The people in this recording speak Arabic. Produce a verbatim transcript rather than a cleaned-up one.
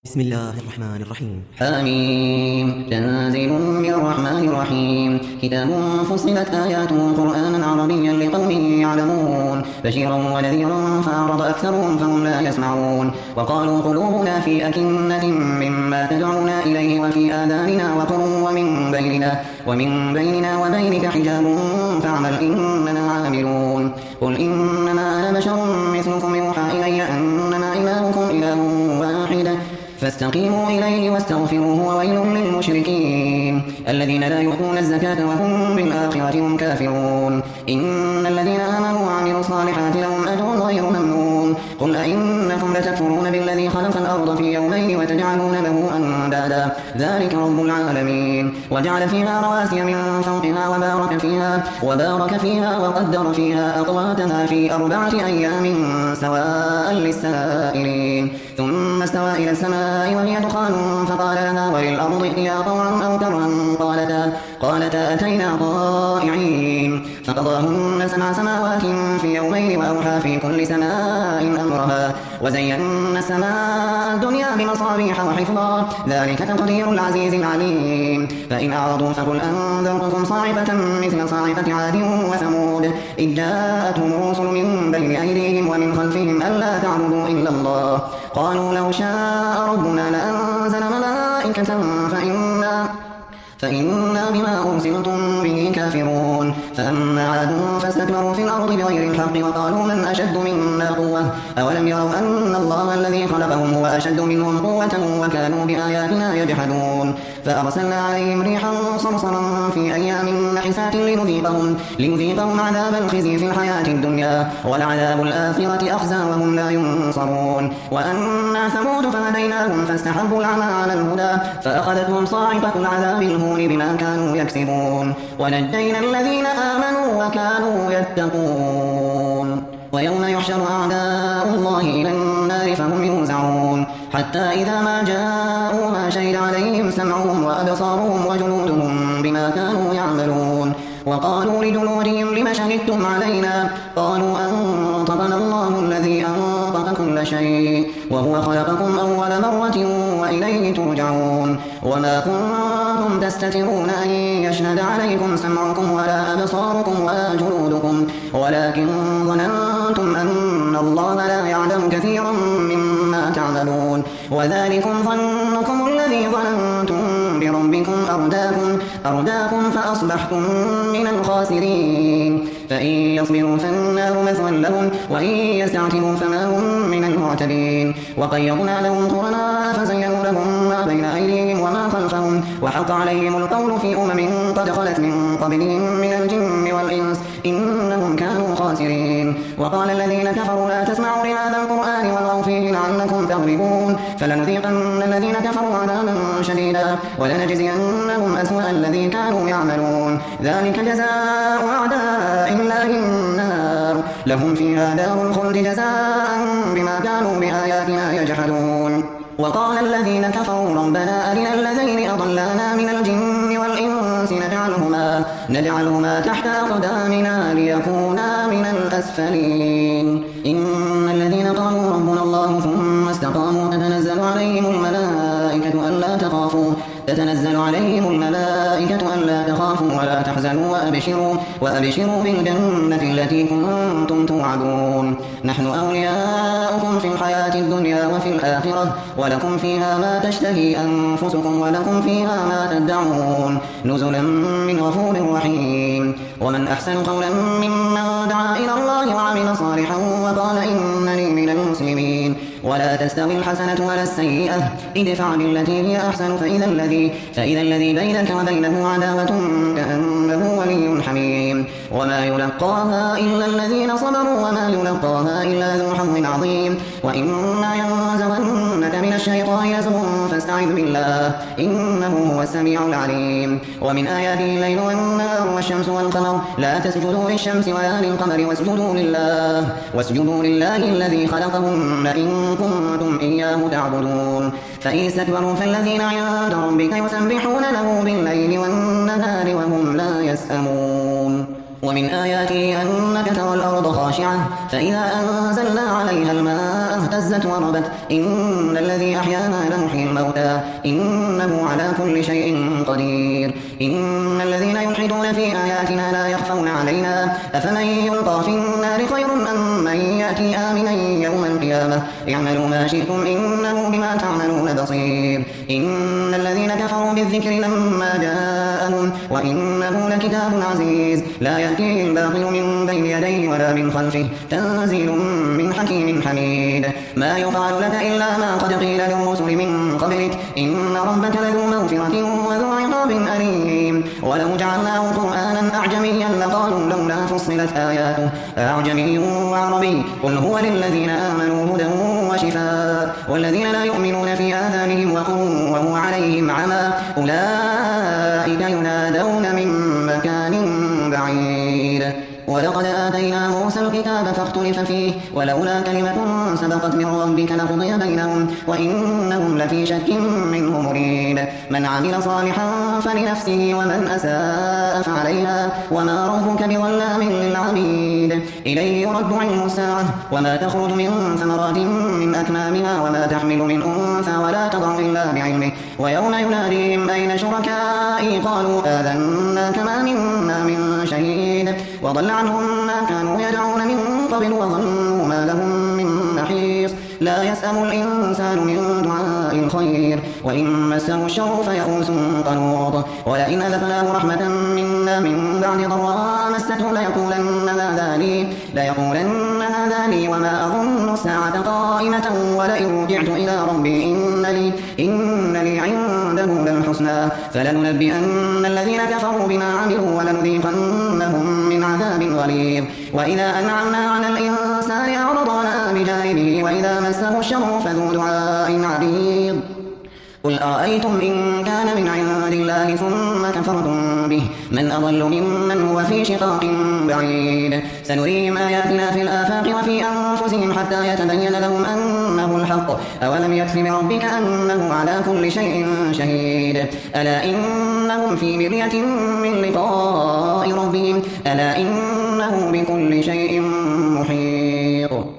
بسم الله الرحمن الرحيم. حميم تنزيل من الرحمن الرحيم. كتاب فصلت آياته قرآنا عربيا لقوم يعلمون بشيرا ونذيرا فأعرض أكثرهم فهم لا يسمعون. وقالوا قلوبنا في أكنة مما تدعونا إليه وفي آذاننا وقر ومن بيننا ومن بيننا وبينك حجاب فاعمل إننا عاملون. قل إنما أنا بشر مثلكم يوحى إلي أنما إلهكم إله واحد فاستقيموا إليه واستغفروه وويل للمشركين الذين لا يؤتون الزكاة وهم بالآخرة هم كافرون. إن الذين آمنوا وعملوا الصالحات لهم أجر غير ممنون. قل أئنكم لتكفرون بالذي خلق الأرض في يومين وتجعلون له أندادا ذلك رب العالمين. وجعل فيها رواسي من فوقها وبارك فيها وبارك فيها وقدر فيها أقواتها في أربعة أيام سواء للسائلين. ثم استوى إلى السماء وهي دخان فقال لها وللأرض ائتيا طوعا أو كرها قالتا قالتا أتينا طائعين. فقضاهن سبع سماوات في يومين وأوحى في كل سماء أمرها وزينا السماء الدنيا بمصابيح وحفظا ذلك تقدير العزيز العليم. فإن أعرضوا فقل أنذرتكم صاعقة مثل صاعقة عاد وثمود إذ جاءتهم الرسل من بين أيديهم ومن خلفهم ألا تعبدوا إلا الله قالوا لو شاء ربنا لأنزل ملائكة فإنا فإنا بما أرسلتم به كافرون. فأما عاد فاستكبروا في الأرض بغير الحق وقالوا من أشد منا قوة أولم يروا أن الله الذي خلقهم هو أشد منهم قوة وكانوا بآياتنا يجحدون. فأرسلنا عليهم ريحا صرصرا في أيام نحسات لنذيقهم, لنذيقهم عذاب الخزي في الحياة الدنيا ولعذاب الآخرة أخزى وهم لا ينصرون. وأما ثمود فهديناهم فاستحبوا العمى على الهدى فأخذتهم صاعقة العذاب الهون بما كانوا يكسبون. ونجينا الذين آمنوا وكانوا يتقون. ويوم يحشر أعداء الله إلى النار فهم يوزعون حتى إذا ما جاءوا ما شهد عليهم سمعهم وأبصارهم وجلودهم بما كانوا يعملون. وقالوا لجلودهم لم شهدتم علينا قالوا أنطقنا الله الذي أنطق كل شيء وهو خلقكم أول مرة وإليه ترجعون. وما كنتم تستترون أن يشهد عليكم سمعكم ولا أبصاركم ولا جلودكم ولكن ظننتم أن الله لا يعلم كثيرا مما تعملون. وذلكم ظنكم الذي ظننتم بربكم أرداكم, أرداكم فأصبحتم من الخاسرين. فإن يصبروا فالنار مثوى لهم وإن يستعتبوا فما هم من المعتدين. وقيضنا لهم قرناء فزينوا لهم ما بين أيديهم وما خلفهم وحق عليهم القول في أمم قد خلت من قبلهم من الجن والإنس إنهم كانوا خاسرين. وقال الذين كفروا لا تسمعوا لهذا القرآن والغوا فيه لعلكم تغلبون. فلنذيقن الذين كفروا عذابا شديدا ولنجزينهم أسوأ الذي كانوا يعملون. ذلك جزاء أعداء الله النار لهم فيها دار الخلد جزاء بما كانوا بآياتنا يجحدون. وقال الذين كفروا ربنا أرنا الذين أضلانا من الجن والإنس نجعلهما, نجعلهما تحت أقدامنا ليكونا من الأسفلين. إن الذين قالوا ربنا الله ثم استقاموا تتنزل عليهم الملائكة ألا تخافوا تتنزل عليهم الملائكة ألا تخافوا ولا تحزنوا وأبشروا, وأبشروا بالجنة التي كنتم توعدون. نحن أولياؤكم في الحياة الدنيا وفي الآخرة ولكم فيها ما تشتهي أنفسكم ولكم فيها ما تدعون نزلا من غفور رحيم. ومن أحسن قولا ممن دعا إلى الله وعمل صالحا وقال إنني من المسلمين. ولا تستوي الحسنة ولا السيئة ادفع بالتي هي أحسن فإذا الذي, فإذا الذي بينك وبينه عداوة كأنه ولي حميم. وما يلقاها إلا الذين صبروا وما يلقاها إلا ذو حظ عظيم. وإما ينزغنك من الشيطان نزغ فاستعذ بالله إنه هو السميع العليم. ومن آياته الليل والنهار والشمس والقمر لا تسجدوا للشمس ولا للقمر واسجدوا لله, واسجدوا لله الذي خلقهن إن كنتم إياه تعبدون. فإن استكبروا فالذين عند ربك يسبحون له بالليل والنهار وهم لا يسأمون. ومن آياته أنك ترى الأرض خاشعة فإذا أنزلنا عليها الماء اهتزت وربت إن الذي أحيانا لمحيي الموتى إنه على كل شيء قدير إن الذين يلحدون في آياتنا لا يخفون علينا أفمن يلقى في النار خير أم من يأتي آمنا يوم القيامة اعملوا ما شئتم إنه بما تعملون بصير إن الذين كفروا بالذكر لما جاءهم وإنه لكتاب عزيز لا يأتيه الباطل من بين يديه ولا من خلفه تنزيل من حكيم حميد ما يقال لك إلا ما قد قيل للرسل من قبلك إن ربك لذو مغفرة وذو عقاب أليم ولو جعلناه قرآنا أعجميا لقالوا لولا فصلت آياته أعجمي وعربي قل هو للذين آمنوا هدى وشفاء والذين لا يؤمنون في آذانهم وقر وهو عليهم عمى أولئك ينادون من مكان بعيد ولقد آتينا موسى الكتاب فاختلف فيه ولولا كلمة سبقت من ربك لقضي بينهم وإنهم لفي شك منه مريب من عمل صالحا فلنفسه ومن أساء فعليها وما ربك بظلام للعبيد إليه يرد علم الساعة وما تخرج من ثمرات من أكمامها وما تحمل من أنثى ولا تضع إلا بعلمه ويوم يناديهم أين شركائي قالوا آذناك ما منا من شهيد وضل عنهم ما كانوا يدعون من قبل وظنوا ما لهم من محيص لا يسأم الإنسان من دعاء الخير وإن مسه الشر فيئوس قنوط ولئن أذقناه رحمة منا من بعد ضراء مسته ليقولن هذا لي ليقولن هذا لي وما أظن الساعة قائمة ولئن رجعت إلى ربي إن لي إن لي عنده للحسنى فلننبئن الذين كفروا بما عملوا ولنذيقنهم من عذاب غليظ وإذا أنعمنا على الإنسان أعرض ونأى بجانبه وإذا مسه الشر فذو دعاء عريض قل أرأيتم إن كان من عند الله ثم كفرتم به من أضل ممن هو في شقاق بعيد سنريهم آياتنا في الآفاق وفي أنفسهم حتى يتبين لهم أنه الحق أولم يكف بربك أنه على كل شيء شهيد ألا إنهم في مرية من لقاء ربهم ألا إنه بكل شيء محيط